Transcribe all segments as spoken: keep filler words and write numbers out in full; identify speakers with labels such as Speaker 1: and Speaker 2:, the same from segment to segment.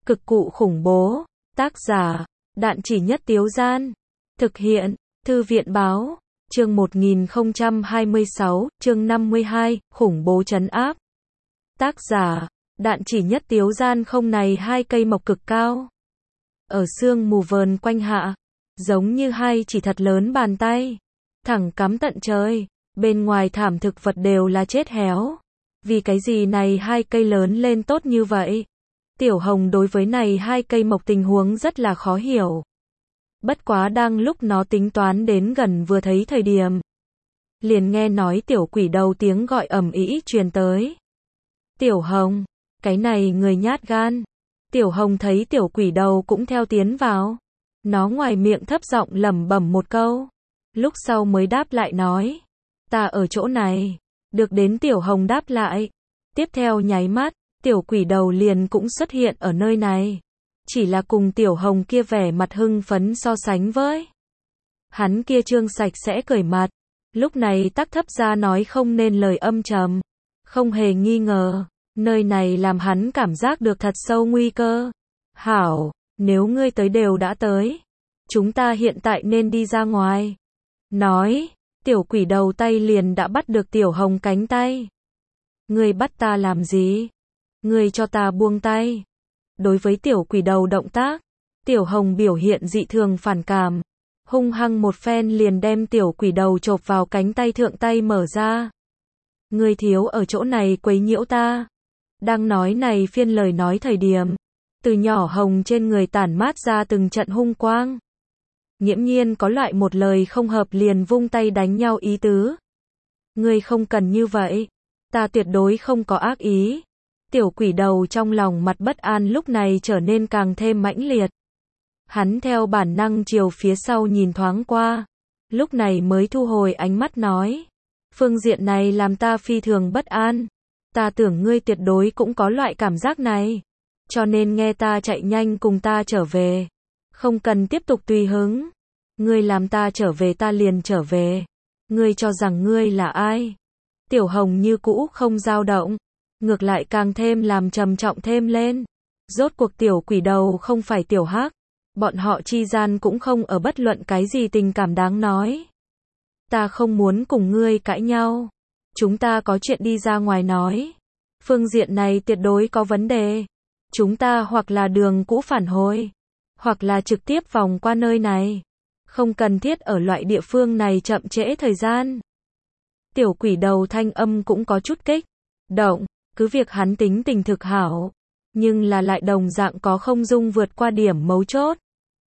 Speaker 1: Cực cụ khủng bố. Tác giả, Đạn Chỉ Nhất Tiếu Gian. Thực hiện, Thư viện Báo. Chương một nghìn không trăm hai mươi sáu, chương năm mươi hai, khủng bố trấn áp. Tác giả, Đạn Chỉ Nhất Tiếu Gian. Không này hai cây mộc cực cao. Ở sương mù vờn quanh hạ. Giống như hai chỉ thật lớn bàn tay. Thẳng cắm tận trời. Bên ngoài thảm thực vật đều là chết héo. Vì cái gì này hai cây lớn lên tốt như vậy? Tiểu Hồng đối với này hai cây mộc tình huống rất là khó hiểu. Bất quá đang lúc nó tính toán đến gần vừa thấy thời điểm. Liền nghe nói tiểu quỷ đầu tiếng gọi ầm ĩ truyền tới. Tiểu Hồng, cái này người nhát gan. Tiểu Hồng thấy tiểu quỷ đầu cũng theo tiến vào. Nó ngoài miệng thấp giọng lẩm bẩm một câu. Lúc sau mới đáp lại nói. Ta ở chỗ này. Được đến tiểu Hồng đáp lại. Tiếp theo nháy mắt, tiểu quỷ đầu liền cũng xuất hiện ở nơi này. Chỉ là cùng tiểu Hồng kia vẻ mặt hưng phấn so sánh với. Hắn kia trương sạch sẽ cười mặt. Lúc này tắc thấp ra nói không nên lời âm trầm. Không hề nghi ngờ. Nơi này làm hắn cảm giác được thật sâu nguy cơ. Hảo, nếu ngươi tới đều đã tới. Chúng ta hiện tại nên đi ra ngoài. Nói, tiểu quỷ đầu tay liền đã bắt được tiểu Hồng cánh tay. Ngươi bắt ta làm gì? Ngươi cho ta buông tay. Đối với tiểu quỷ đầu động tác, tiểu Hồng biểu hiện dị thường phản cảm. Hung hăng một phen liền đem tiểu quỷ đầu chộp vào cánh tay thượng tay mở ra. Ngươi thiếu ở chỗ này quấy nhiễu ta. Đang nói này phiên lời nói thời điểm. Từ nhỏ Hồng trên người tản mát ra từng trận hung quang. Nghiễm nhiên có loại một lời không hợp liền vung tay đánh nhau ý tứ. Ngươi không cần như vậy. Ta tuyệt đối không có ác ý. Tiểu quỷ đầu trong lòng mặt bất an lúc này trở nên càng thêm mãnh liệt. Hắn theo bản năng chiều phía sau nhìn thoáng qua. Lúc này mới thu hồi ánh mắt nói. Phương diện này làm ta phi thường bất an. Ta tưởng ngươi tuyệt đối cũng có loại cảm giác này. Cho nên nghe ta chạy nhanh cùng ta trở về. Không cần tiếp tục tùy hứng. Ngươi làm ta trở về ta liền trở về. Ngươi cho rằng ngươi là ai? Tiểu Hồng như cũ không dao động. Ngược lại càng thêm làm trầm trọng thêm lên. Rốt cuộc tiểu quỷ đầu không phải tiểu hắc. Bọn họ chi gian cũng không ở bất luận cái gì tình cảm đáng nói. Ta không muốn cùng ngươi cãi nhau. Chúng ta có chuyện đi ra ngoài nói. Phương diện này tuyệt đối có vấn đề. Chúng ta hoặc là đường cũ phản hồi. Hoặc là trực tiếp vòng qua nơi này. Không cần thiết ở loại địa phương này chậm trễ thời gian. Tiểu quỷ đầu thanh âm cũng có chút kích động. Cứ việc hắn tính tình thực hảo. Nhưng là lại đồng dạng có không dung vượt qua điểm mấu chốt.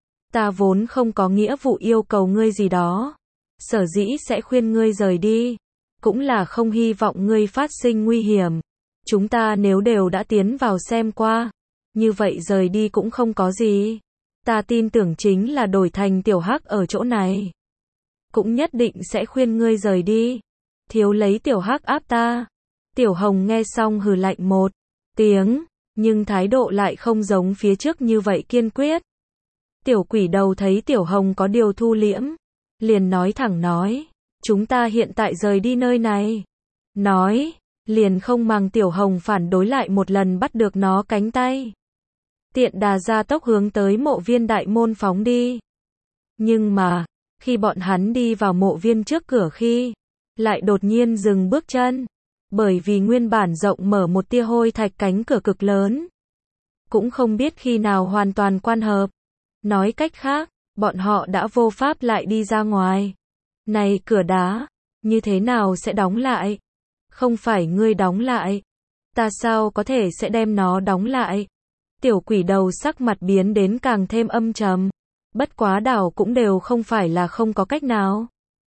Speaker 1: Ta vốn không có nghĩa vụ yêu cầu ngươi gì đó. Sở dĩ sẽ khuyên ngươi rời đi. Cũng là không hy vọng ngươi phát sinh nguy hiểm. Chúng ta nếu đều đã tiến vào xem qua. Như vậy rời đi cũng không có gì. Ta tin tưởng chính là đổi thành tiểu hắc ở chỗ này. Cũng nhất định sẽ khuyên ngươi rời đi. Thiếu lấy tiểu hắc áp ta. Tiểu Hồng nghe xong hừ lạnh một tiếng. Nhưng thái độ lại không giống phía trước như vậy kiên quyết. Tiểu quỷ đầu thấy tiểu Hồng có điều thu liễm. Liền nói thẳng nói. Chúng ta hiện tại rời đi nơi này. Nói. Liền không màng tiểu Hồng phản đối lại một lần bắt được nó cánh tay. Tiện đà ra tốc hướng tới mộ viên đại môn phóng đi. Nhưng mà, khi bọn hắn đi vào mộ viên trước cửa khi, lại đột nhiên dừng bước chân. Bởi vì nguyên bản rộng mở một tia hôi thạch cánh cửa cực lớn. Cũng không biết khi nào hoàn toàn quan hợp. Nói cách khác, bọn họ đã vô pháp lại đi ra ngoài. Này cửa đá, như thế nào sẽ đóng lại? Không phải ngươi đóng lại. Ta sao có thể sẽ đem nó đóng lại? Tiểu quỷ đầu sắc mặt biến đến càng thêm âm trầm. Bất quá đảo cũng đều không phải là không có cách nào.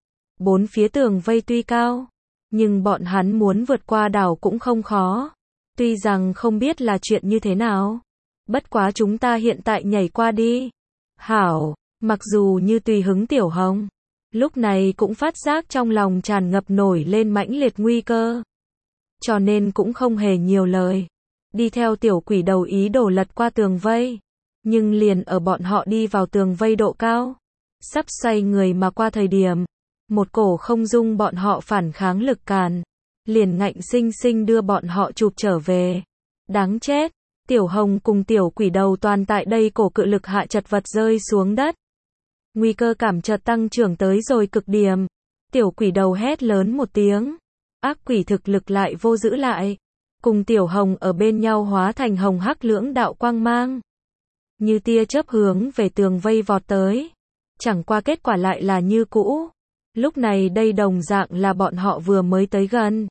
Speaker 1: Bốn phía tường vây tuy cao. Nhưng bọn hắn muốn vượt qua đảo cũng không khó. Tuy rằng không biết là chuyện như thế nào. Bất quá chúng ta hiện tại nhảy qua đi. Hảo, mặc dù như tùy hứng tiểu Hồng. Lúc này cũng phát giác trong lòng tràn ngập nổi lên mãnh liệt nguy cơ. Cho nên cũng không hề nhiều lời. Đi theo tiểu quỷ đầu ý đồ lật qua tường vây. Nhưng liền ở bọn họ đi vào tường vây độ cao. Sắp xoay người mà qua thời điểm. Một cổ không dung bọn họ phản kháng lực càn. Liền ngạnh sinh sinh đưa bọn họ chụp trở về. Đáng chết. Tiểu Hồng cùng tiểu quỷ đầu toàn tại đây cổ cự lực hạ chật vật rơi xuống đất. Nguy cơ cảm chợt tăng trưởng tới rồi cực điểm. Tiểu quỷ đầu hét lớn một tiếng. Ác quỷ thực lực lại vô giữ lại. Cùng Tiểu Hồng ở bên nhau hóa thành hồng hắc lưỡng đạo quang mang. Như tia chớp hướng về tường vây vọt tới. Chẳng qua kết quả lại là như cũ. Lúc này đây đồng dạng là bọn họ vừa mới tới gần.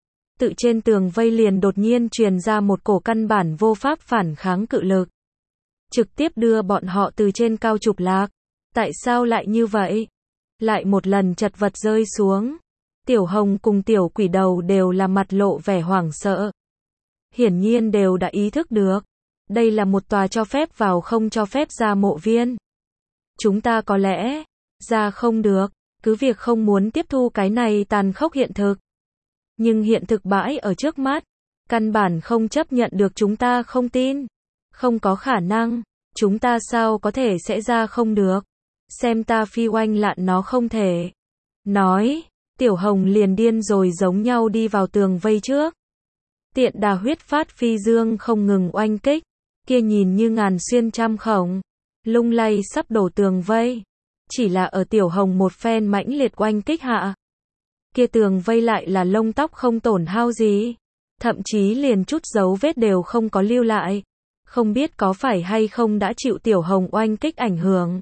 Speaker 1: Tự trên tường vây liền đột nhiên truyền ra một cổ căn bản vô pháp phản kháng cự lực. Trực tiếp đưa bọn họ từ trên cao trục lạc. Tại sao lại như vậy? Lại một lần chật vật rơi xuống. Tiểu Hồng cùng tiểu quỷ đầu đều là mặt lộ vẻ hoảng sợ. Hiển nhiên đều đã ý thức được. Đây là một tòa cho phép vào không cho phép ra mộ viên. Chúng ta có lẽ ra không được, cứ việc không muốn tiếp thu cái này tàn khốc hiện thực. Nhưng hiện thực bãi ở trước mắt, căn bản không chấp nhận được, chúng ta không tin. Không có khả năng, chúng ta sao có thể sẽ ra không được. Xem ta phi oanh lạn nó không thể. Nói, Tiểu Hồng liền điên rồi giống nhau đi vào tường vây trước. Tiện đà huyết phát phi dương không ngừng oanh kích. Kia nhìn như ngàn xuyên trăm khổng. Lung lay sắp đổ tường vây. Chỉ là ở Tiểu Hồng một phen mãnh liệt oanh kích hạ. Kia tường vây lại là lông tóc không tổn hao gì. Thậm chí liền chút dấu vết đều không có lưu lại. Không biết có phải hay không đã chịu Tiểu Hồng oanh kích ảnh hưởng.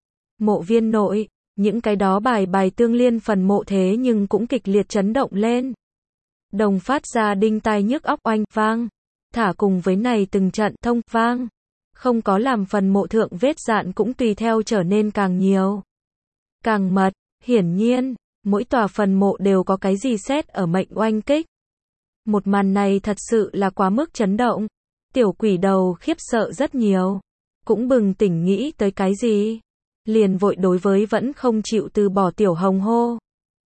Speaker 1: Mộ viên nội, những cái đó bài bài tương liên phần mộ thế nhưng cũng kịch liệt chấn động lên. Đồng phát ra đinh tai nhức óc oanh vang. Thả cùng với này từng trận thông vang. Không có làm phần mộ thượng vết dạn cũng tùy theo trở nên càng nhiều. Càng mật, hiển nhiên, mỗi tòa phần mộ đều có cái gì xét ở mệnh oanh kích. Một màn này thật sự là quá mức chấn động. Tiểu quỷ đầu khiếp sợ rất nhiều. Cũng bừng tỉnh nghĩ tới cái gì. Liền vội đối với vẫn không chịu từ bỏ Tiểu Hồng hô.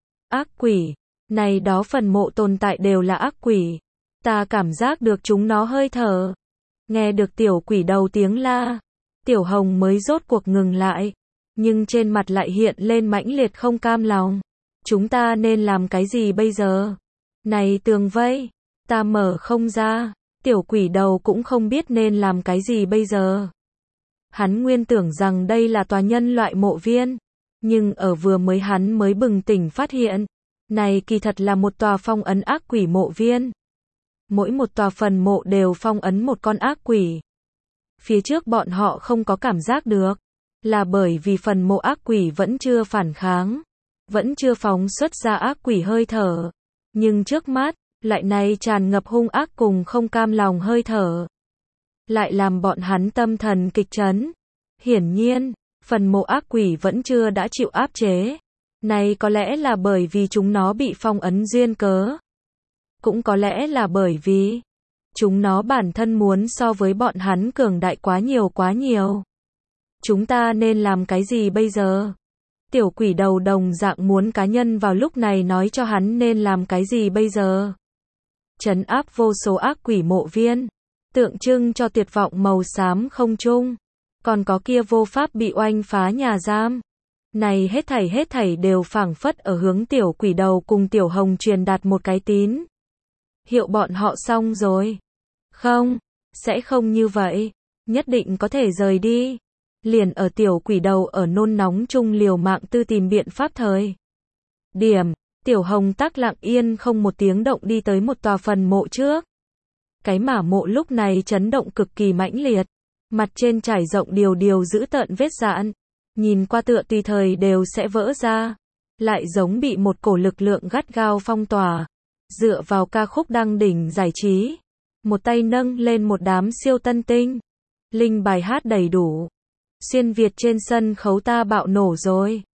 Speaker 1: Ác quỷ, này đó phần mộ tồn tại đều là ác quỷ. Ta cảm giác được chúng nó hơi thở. Nghe được tiểu quỷ đầu tiếng la. Tiểu Hồng mới rốt cuộc ngừng lại. Nhưng trên mặt lại hiện lên mãnh liệt không cam lòng. Chúng ta nên làm cái gì bây giờ? Này tường vây, ta mở không ra. Tiểu quỷ đầu cũng không biết nên làm cái gì bây giờ. Hắn nguyên tưởng rằng đây là tòa nhân loại mộ viên. Nhưng ở vừa mới hắn mới bừng tỉnh phát hiện. Này kỳ thật là một tòa phong ấn ác quỷ mộ viên. Mỗi một tòa phần mộ đều phong ấn một con ác quỷ. Phía trước bọn họ không có cảm giác được. Là bởi vì phần mộ ác quỷ vẫn chưa phản kháng. Vẫn chưa phóng xuất ra ác quỷ hơi thở. Nhưng trước mắt, lại này tràn ngập hung ác cùng không cam lòng hơi thở. Lại làm bọn hắn tâm thần kịch chấn. Hiển nhiên, phần mộ ác quỷ vẫn chưa đã chịu áp chế. Này có lẽ là bởi vì chúng nó bị phong ấn duyên cớ. Cũng có lẽ là bởi vì chúng nó bản thân muốn so với bọn hắn cường đại quá nhiều quá nhiều. Chúng ta nên làm cái gì bây giờ? Tiểu quỷ đầu đồng dạng muốn cá nhân vào lúc này nói cho hắn nên làm cái gì bây giờ. Trấn áp vô số ác quỷ mộ viên. Tượng trưng cho tuyệt vọng màu xám không trung. Còn có kia vô pháp bị oanh phá nhà giam. Này hết thảy hết thảy đều phảng phất ở hướng tiểu quỷ đầu cùng Tiểu Hồng truyền đạt một cái tín. Hiệu bọn họ xong rồi. Không, sẽ không như vậy. Nhất định có thể rời đi. Liền ở tiểu quỷ đầu ở nôn nóng chung liều mạng tư tìm biện pháp thời. Điểm, Tiểu Hồng tắc lặng yên không một tiếng động đi tới một tòa phần mộ trước. Cái mả mộ lúc này chấn động cực kỳ mãnh liệt. Mặt trên trải rộng điều điều dữ tợn vết dạn. Nhìn qua tựa tùy thời đều sẽ vỡ ra. Lại giống bị một cổ lực lượng gắt gao phong tỏa. Dựa vào ca khúc đăng đỉnh giải trí. Một tay nâng lên một đám siêu tân tinh. Linh bài hát đầy đủ. Xuyên Việt trên sân khấu ta bạo nổ rồi.